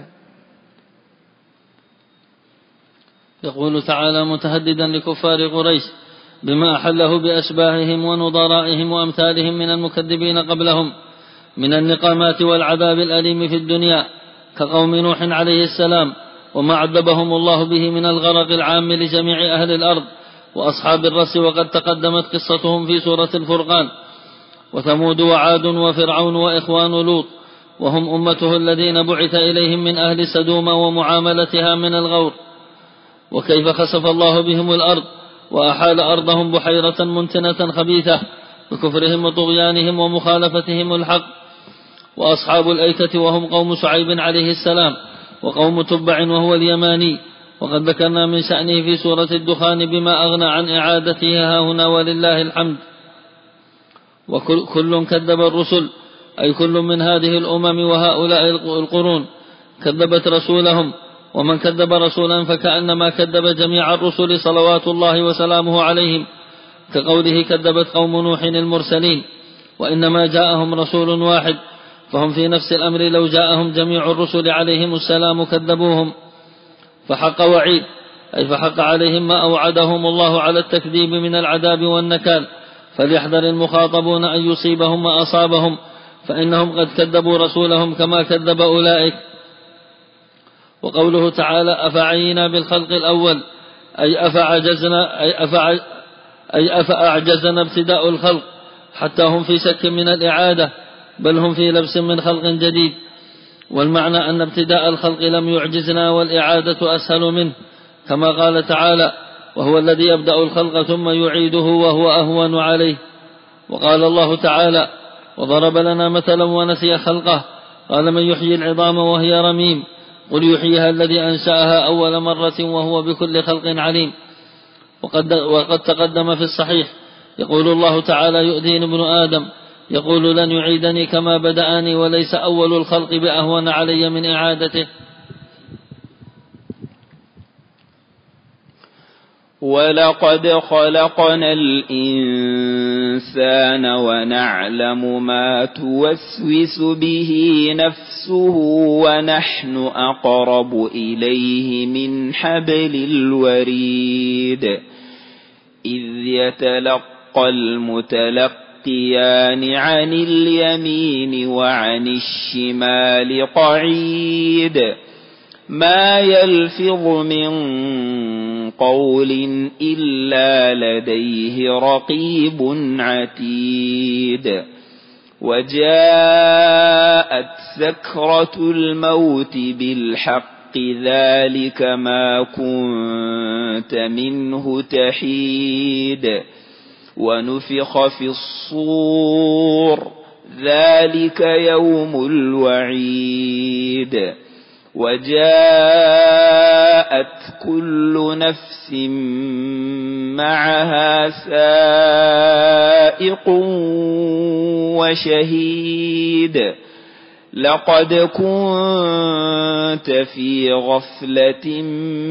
يقول تعالى متهددا لكفار قريش بما أحله بأشباههم ونظرائهم وأمثالهم من المكذبين قبلهم من النقامات والعذاب الأليم في الدنيا كقوم نوح عليه السلام وما عذبهم الله به من الغرق العام لجميع أهل الأرض وأصحاب الرس وقد تقدمت قصتهم في سورة الفرقان وثمود وعاد وفرعون وإخوان لوط وهم أمته الذين بعث إليهم من أهل سدوم ومعاملتها من الغور وكيف خسف الله بهم الأرض وأحال أرضهم بحيرة منتنة خبيثة بكفرهم وطغيانهم ومخالفتهم الحق وأصحاب الأيكة وهم قوم شعيب عليه السلام وقوم تبع وهو اليماني وقد ذكرنا من شأنه في سورة الدخان بما أغنى عن إعادتها هنا ولله الحمد. وكل كذب الرسل أي كل من هذه الأمم وهؤلاء القرون كذبت رسولهم ومن كذب رسولا فكأنما كذب جميع الرسل صلوات الله وسلامه عليهم كقوله كذبت قوم نوح المرسلين وإنما جاءهم رسول واحد فهم في نفس الأمر لو جاءهم جميع الرسل عليهم السلام كذبوهم فحق وعيد أي فحق عليهم ما أوعدهم الله على التكذيب من العذاب والنكال فليحذر المخاطبون أن يصيبهم ما أصابهم فإنهم قد كذبوا رسولهم كما كذب أولئك. وقوله تعالى أفعينا بالخلق الأول أي أفأعجزنا ابتداء الخلق حتى هم في شك من الإعادة بل هم في لبس من خلق جديد والمعنى أن ابتداء الخلق لم يعجزنا والإعادة أسهل منه كما قال تعالى وهو الذي يبدأ الخلق ثم يعيده وهو أهون عليه. وقال الله تعالى وضرب لنا مثلا ونسي خلقه قال من يحيي العظام وهي رميم قل يحييها الذي أنشأها أول مرة وهو بكل خلق عليم. وقد تقدم في الصحيح يقول الله تعالى يؤذيني ابن آدم يقول لن يعيدني كما بدأني وليس أول الخلق بأهون علي من إعادته.
ولقد خلقنا الإنسان الإنسان ونعلم ما توسوس به نفسه ونحن أقرب إليه من حبل الوريد إذ يتلقى المتلقيان عن اليمين وعن الشمال قعيد ما يلفظ من قول إلا لديه رقيب عتيد وجاءت سكرة الموت بالحق ذلك ما كنت منه تحيد ونفخ في الصور ذلك يوم الوعيد وجاءت كل نفس معها سائق وشهيد لقد كنت في غفلة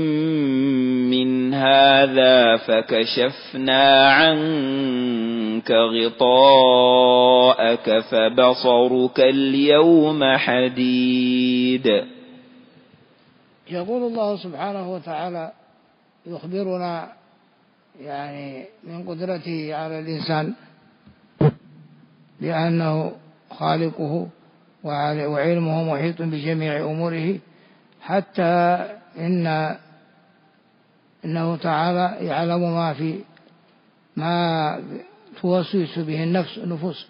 من هذا فكشفنا عنك غطاءك فبصرك اليوم حديد.
يقول الله سبحانه وتعالى يخبرنا من قدرته على الإنسان لأنه خالقه وعلمه محيط بجميع أموره حتى إنه تعالى يعلم ما توسوس به النفوس.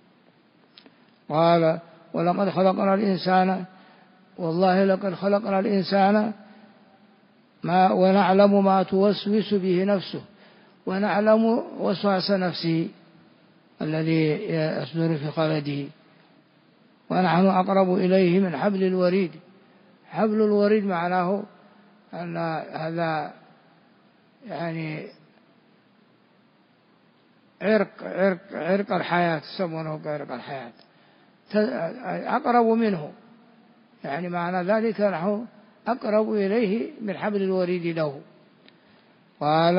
قال ولقد خلقنا الإنسان والله لقد خلقنا الإنسان ونعلم ما توسوس به نفسه ونعلم وسواس نفسه الذي يصدر في قلبه ونحن أقرب إليه من حبل الوريد. حبل الوريد معناه أن هذا عرق الحياة يسمونه عرق الحياة أقرب منه معنى ذلك نحن أقرب إليه من حبل الوريد له. قال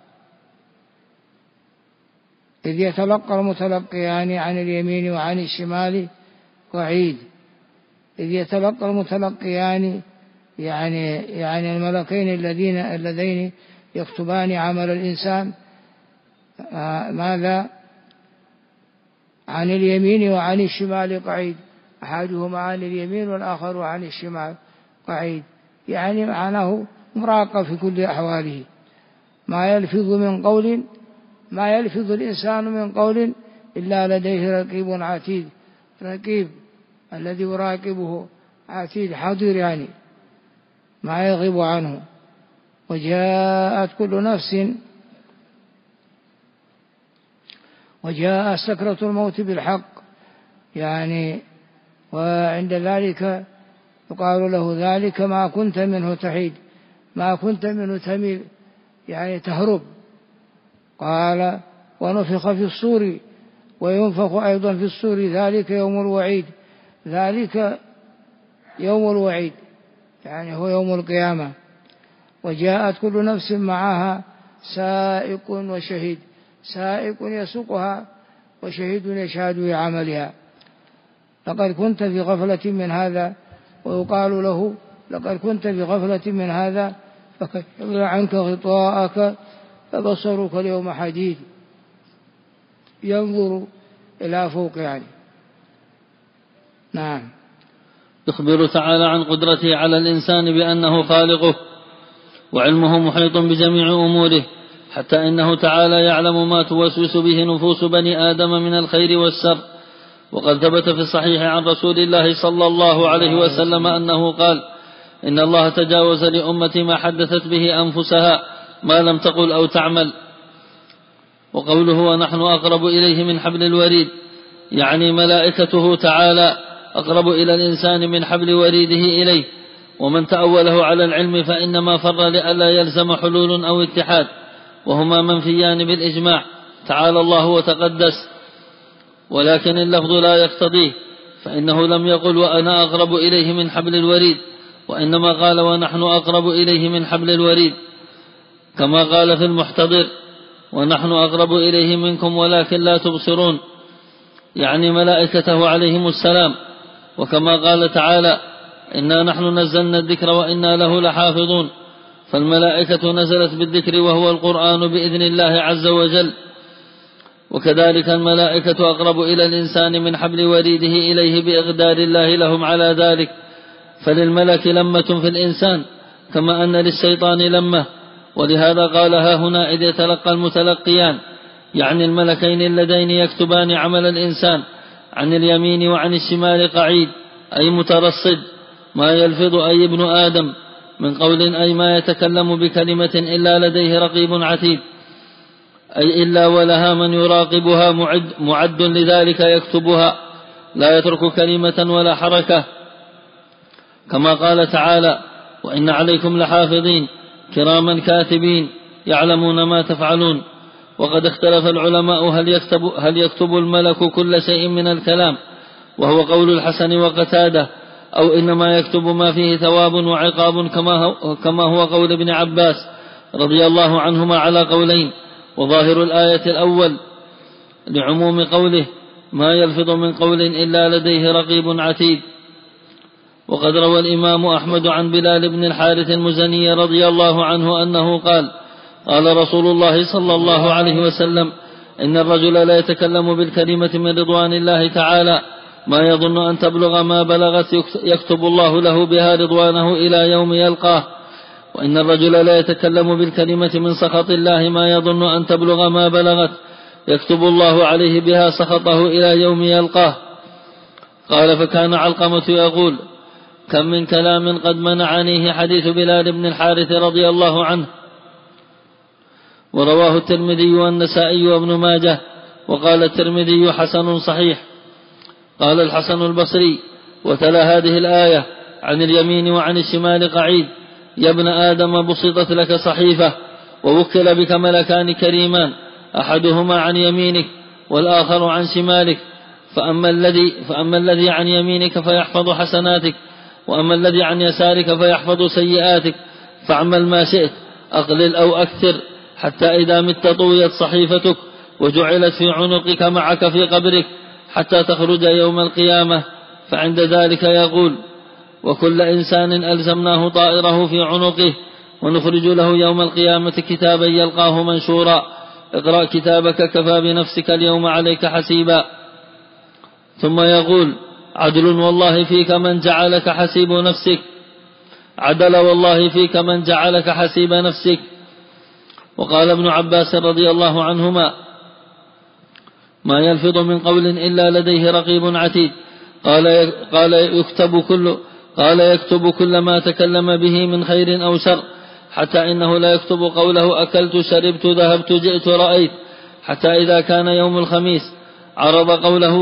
إذ يتلقى المتلقيان عن اليمين وعن الشمال قعيد. إذ يتلقى المتلقيان الملكين اللذين يكتبان عمل الإنسان ماذا عن اليمين وعن الشمال قعيد أحدهما عن اليمين والآخر عن الشمال قعيد معناه مراقب في كل أحواله ما يلفظ الإنسان من قول إلا لديه رقيب عتيد. رقيب الذي يراقبه عتيد حاضر ما يغيب عنه. وجاء سكرة الموت بالحق وعند ذلك يقال له ذلك ما كنت منه تحيد ما كنت منه تميل تهرب. قال ونفخ في الصور وينفخ أيضا في الصور ذلك يوم الوعيد. ذلك يوم الوعيد هو يوم القيامة. وجاءت كل نفس معها سائق وشهيد. سائق يسوقها وشهيد يشهد بعملها. لقد كنت في غفلة من هذا ويقال له لقد كنت في غفلة من هذا فكشفنا عنك غطاءك فبصرك اليوم حديد. ينظر إلى فوق نعم.
يخبر تعالى عن قدرته على الإنسان بأنه خالقه وعلمه محيط بجميع أموره حتى إنه تعالى يعلم ما توسوس به نفوس بني آدم من الخير والشر. وقد ثبت في الصحيح عن رسول الله صلى الله عليه وسلم أنه قال إن الله تجاوز لأمتي ما حدثت به أنفسها ما لم تقل أو تعمل. وقوله ونحن أقرب إليه من حبل الوريد ملائكته تعالى أقرب إلى الإنسان من حبل وريده إليه. ومن تأوله على العلم فإنما فر لئلا يلزم حلول أو اتحاد وهما منفيان بالإجماع تعالى الله وتقدس. ولكن اللفظ لا يقتضيه فإنه لم يقل وأنا أقرب إليه من حبل الوريد وإنما قال ونحن أقرب إليه من حبل الوريد كما قال في المحتضر ونحن أقرب إليه منكم ولكن لا تبصرون، يعني ملائكته عليهم السلام. وكما قال تعالى: إنا نحن نزلنا الذكر وإنا له لحافظون، فالملائكة نزلت بالذكر وهو القرآن بإذن الله عز وجل. وكذلك الملائكة أقرب إلى الإنسان من حبل وريده إليه بإقدار الله لهم على ذلك، فللملك لمة في الإنسان كما أن للشيطان لمة. ولهذا قال: ها هنا إذ يتلقى المتلقيان، يعني الملكين اللذين يكتبان عمل الإنسان، عن اليمين وعن الشمال قعيد، أي مترصد، ما يلفظ أي ابن آدم من قول، أي ما يتكلم بكلمة إلا لديه رقيب عتيد، أي إلا ولها من يراقبها معد لذلك يكتبها، لا يترك كلمة ولا حركة. كما قال تعالى: وإن عليكم لحافظين كراما كاتبين يعلمون ما تفعلون. وقد اختلف العلماء هل يكتب الملك كل شيء من الكلام، وهو قول الحسن وقتادة، أو إنما يكتب ما فيه ثواب وعقاب كما هو قول ابن عباس رضي الله عنهما على قولين. وظاهر الآية الأول لعموم قوله: ما يلفظ من قول إلا لديه رقيب عتيد. وقد روى الإمام أحمد عن بلال بن الحارث المزني رضي الله عنه أنه قال: قال رسول الله صلى الله عليه وسلم: إن الرجل لا يتكلم بالكلمة من رضوان الله تعالى ما يظن أن تبلغ ما بلغت، يكتب الله له بها رضوانه إلى يوم يلقاه. وإن الرجل لا يتكلم بالكلمة من سخط الله ما يظن أن تبلغ ما بلغت، يكتب الله عليه بها سخطه إلى يوم يلقاه. قال: فكان علقمة يقول: كم من كلام قد منعنيه حديث بلال بن الحارث رضي الله عنه. ورواه الترمذي والنسائي وابن ماجه. وقال الترمذي: حسن صحيح. قال الحسن البصري: وتلا هذه الآية: عن اليمين وعن الشمال قعيد، يا ابن آدم بسطت لك صحيفة، ووكل بك ملكان كريمان، أحدهما عن يمينك والآخر عن شمالك، فأما الذي عن يمينك فيحفظ حسناتك، وأما الذي عن يسارك فيحفظ سيئاتك، فاعمل ما شئت، أقلل أو أكثر، حتى إذا مت طويت صحيفتك وجعلت في عنقك معك في قبرك حتى تخرج يوم القيامة. فعند ذلك يقول: وكل إنسان ألزمناه طائره في عنقه، ونخرج له يوم القيامة كتابا يلقاه منشورا، اقرأ كتابك كفى بنفسك اليوم عليك حسيبا. ثم يقول: عدل والله فيك من جعلك حسيب نفسك، عدل والله فيك من جعلك حسيب نفسك. وقال ابن عباس رضي الله عنهما: ما يلفظ من قول إلا لديه رقيب عتيد. قال يكتب كل ما تكلم به من خير أو شر، حتى إنه لا يكتب قوله أكلت شربت ذهبت جئت رأيت، حتى إذا كان يوم الخميس عرض قوله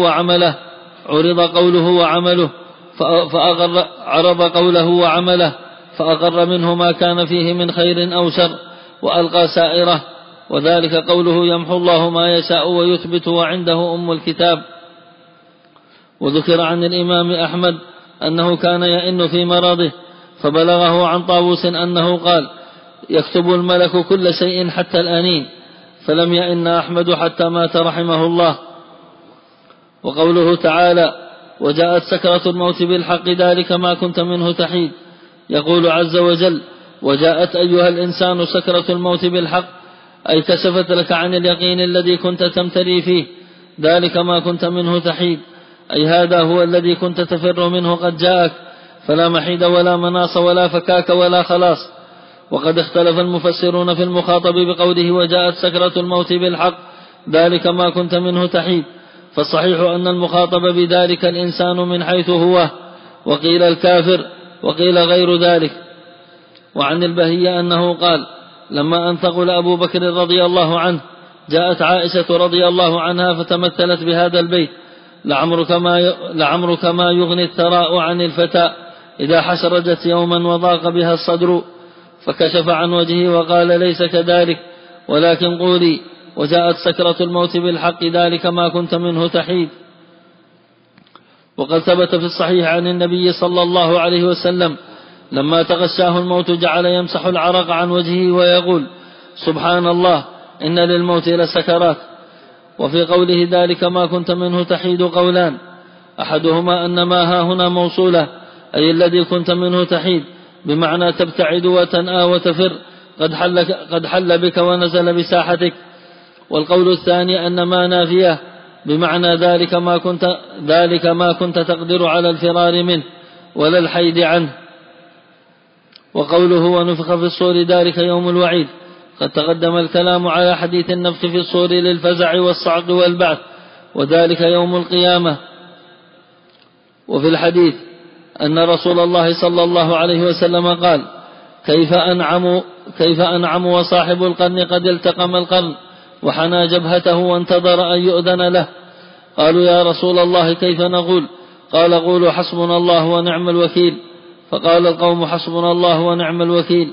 وعمله فأقر منه ما كان فيه من خير أو شر وألقى سائره، وذلك قوله يمحو الله ما يشاء ويثبت وعنده أم الكتاب. وذكر عن الإمام أحمد أنه كان يئن في مرضه، فبلغه عن طاووس أنه قال: يكتب الملك كل شيء حتى الأنين، فلم يئن أحمد حتى مات رحمه الله. وقوله تعالى: وجاءت سكرة الموت بالحق ذلك ما كنت منه تحيد، يقول عز وجل: وجاءت أيها الإنسان سكرة الموت بالحق، أي كشفت لك عن اليقين الذي كنت تمتري فيه، ذلك ما كنت منه تحيد، أي هذا هو الذي كنت تفر منه قد جاءك، فلا محيد ولا مناص ولا فكاك ولا خلاص. وقد اختلف المفسرون في المخاطب بقوله وجاءت سكرة الموت بالحق ذلك ما كنت منه تحيد، فالصحيح أن المخاطب بذلك الإنسان من حيث هو، وقيل الكافر، وقيل غير ذلك. وعن البهية أنه قال: لما أن ثقل أبو بكر رضي الله عنه، جاءت عائشة رضي الله عنها فتمثلت بهذا البيت: لعمرك ما يغني الثراء عن الفتى إذا حشرجت يوما وضاق بها الصدر، فكشف عن وجهه وقال: ليس كذلك، ولكن قولي وجاءت سكرة الموت بالحق ذلك ما كنت منه تحيد. وقد ثبت في الصحيح عن النبي صلى الله عليه وسلم لما تغشاه الموت جعل يمسح العرق عن وجهه ويقول: سبحان الله، إن للموت لسكرات. وفي قوله ذلك ما كنت منه تحيد قولان، أحدهما أن ما ها هنا موصولة، أي الذي كنت منه تحيد، بمعنى تبتعد وتنأى وتفر، قد حل بك ونزل بساحتك. والقول الثاني أن ما نافية، بمعنى ذلك ما كنت تقدر على الفرار منه ولا الحيد عنه. وقوله ونفخ في الصور ذلك يوم الوعيد، قد تقدم الكلام على حديث النفخ في الصور للفزع والصعق والبعث، وذلك يوم القيامة. وفي الحديث أن رسول الله صلى الله عليه وسلم قال كيف أنعم وصاحب القرن قد التقم القرن وحنى جبهته وانتظر أن يؤذن له. قالوا يا رسول الله كيف نقول؟ قال قولوا حسبنا الله ونعم الوكيل. فقال القوم حسبنا الله ونعم الوكيل.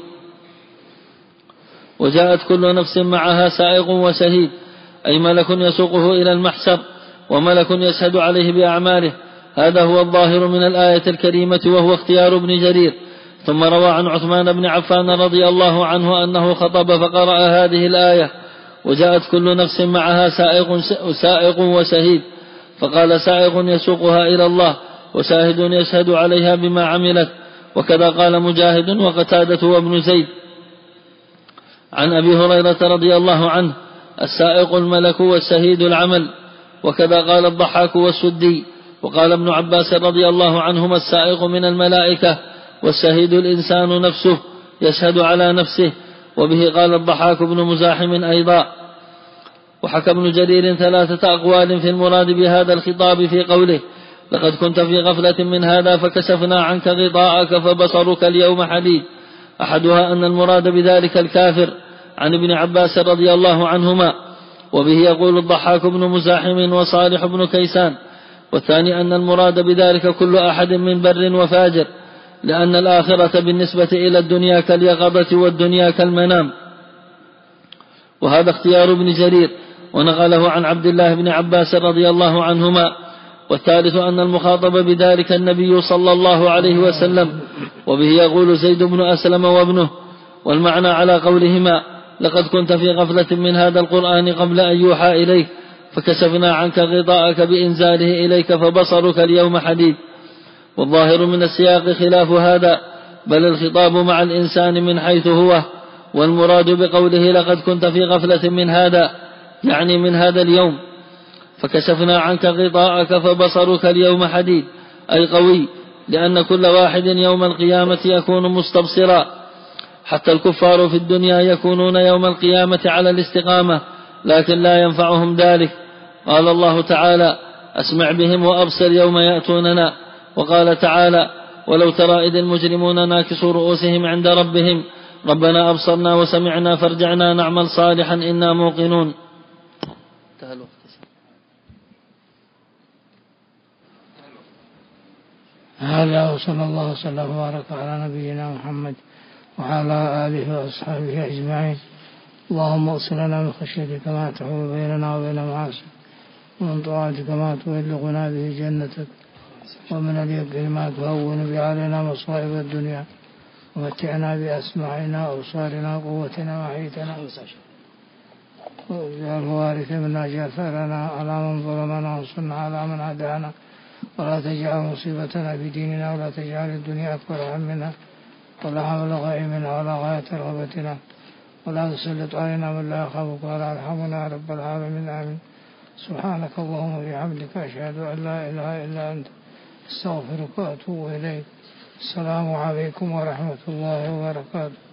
وجاءت كل نفس معها سائق وشهيد، أي ملك يسوقه إلى المحشر وملك يشهد عليه بأعماله. هذا هو الظاهر من الآية الكريمة، وهو اختيار ابن جرير. ثم روى عن عثمان بن عفان رضي الله عنه أنه خطب فقرأ هذه الآية: وجاءت كل نفس معها سائق وشهيد. فقال سائق يسوقها إلى الله، وشاهد يشهد عليها بما عملت. وكذا قال مجاهد وقتادة وابن زيد. عن أبي هريرة رضي الله عنه: السائق الملك والشهيد العمل. وكذا قال الضحاك والسدي. وقال ابن عباس رضي الله عنهما: السائق من الملائكة، والشهيد الإنسان نفسه يشهد على نفسه. وبه قال الضحاك بن مزاحم أيضا. وحكى ابن جرير 3 أقوال في المراد بهذا الخطاب في قوله: لقد كنت في غفلة من هذا فكشفنا عنك غطاءك فبصرك اليوم حديد. أحدها أن المراد بذلك الكافر، عن ابن عباس رضي الله عنهما. وبه يقول الضحاك بن مزاحم وصالح بن كيسان. والثاني أن المراد بذلك كل أحد من بر وفاجر، لأن الآخرة بالنسبة إلى الدنيا كاليقظة والدنيا كالمنام. وهذا اختيار ابن جرير، ونقله عن عبد الله بن عباس رضي الله عنهما. والثالث أن المخاطب بذلك النبي صلى الله عليه وسلم. وبه يقول زيد بن أسلم وابنه. والمعنى على قولهما: لقد كنت في غفلة من هذا القرآن قبل أن يوحى إليك فكشفنا عنك غطاءك بإنزاله إليك فبصرك اليوم حديد. والظاهر من السياق خلاف هذا، بل الخطاب مع الإنسان من حيث هو. والمراد بقوله لقد كنت في غفلة من هذا يعني من هذا اليوم، فكشفنا عنك غطاءك فبصرك اليوم حديد، أي قوي، لأن كل واحد يوم القيامة يكون مستبصرا. حتى الكفار في الدنيا يكونون يوم القيامة على الاستقامة، لكن لا ينفعهم ذلك. قال الله تعالى: أسمع بهم وأبصر يوم يأتوننا. وقال تعالى: ولو ترى إذ المجرمون ناكسوا رؤوسهم عند ربهم ربنا أبصرنا وسمعنا فارجعنا نعمل صالحا إنا موقنون.
هذا وصلى الله وسلم وبارك على نبينا محمد وعلى آله وأصحابه أجمعين. اللهم اغفر لنا من خشيتك ما تحول بيننا وبين معاصيك، ومن طاعتك ما تبلغنا به جنتك، ومن اليقين ما تهون به علينا مصائب الدنيا، ومتعنا بأسماعنا وأبصارنا وقوتنا ما أحييتنا، واجعله وارثا منا، واجعل ثأرنا على من ظلمنا وانصرنا على من عادانا، ولا تجعل مصيبتنا في ديننا، ولا تجعل الدنيا أكبر همنا ولا مبلغ علمنا ولا غاية رغبتنا، ولا تسلط علينا من لا يخافك ولا يرحمنا يا رب العالمين. آمين. سبحانك اللهم وبحمدك، أشهد أن لا إله إلا أنت، استغفرك وأتوب إليك. السلام عليكم ورحمة الله وبركاته.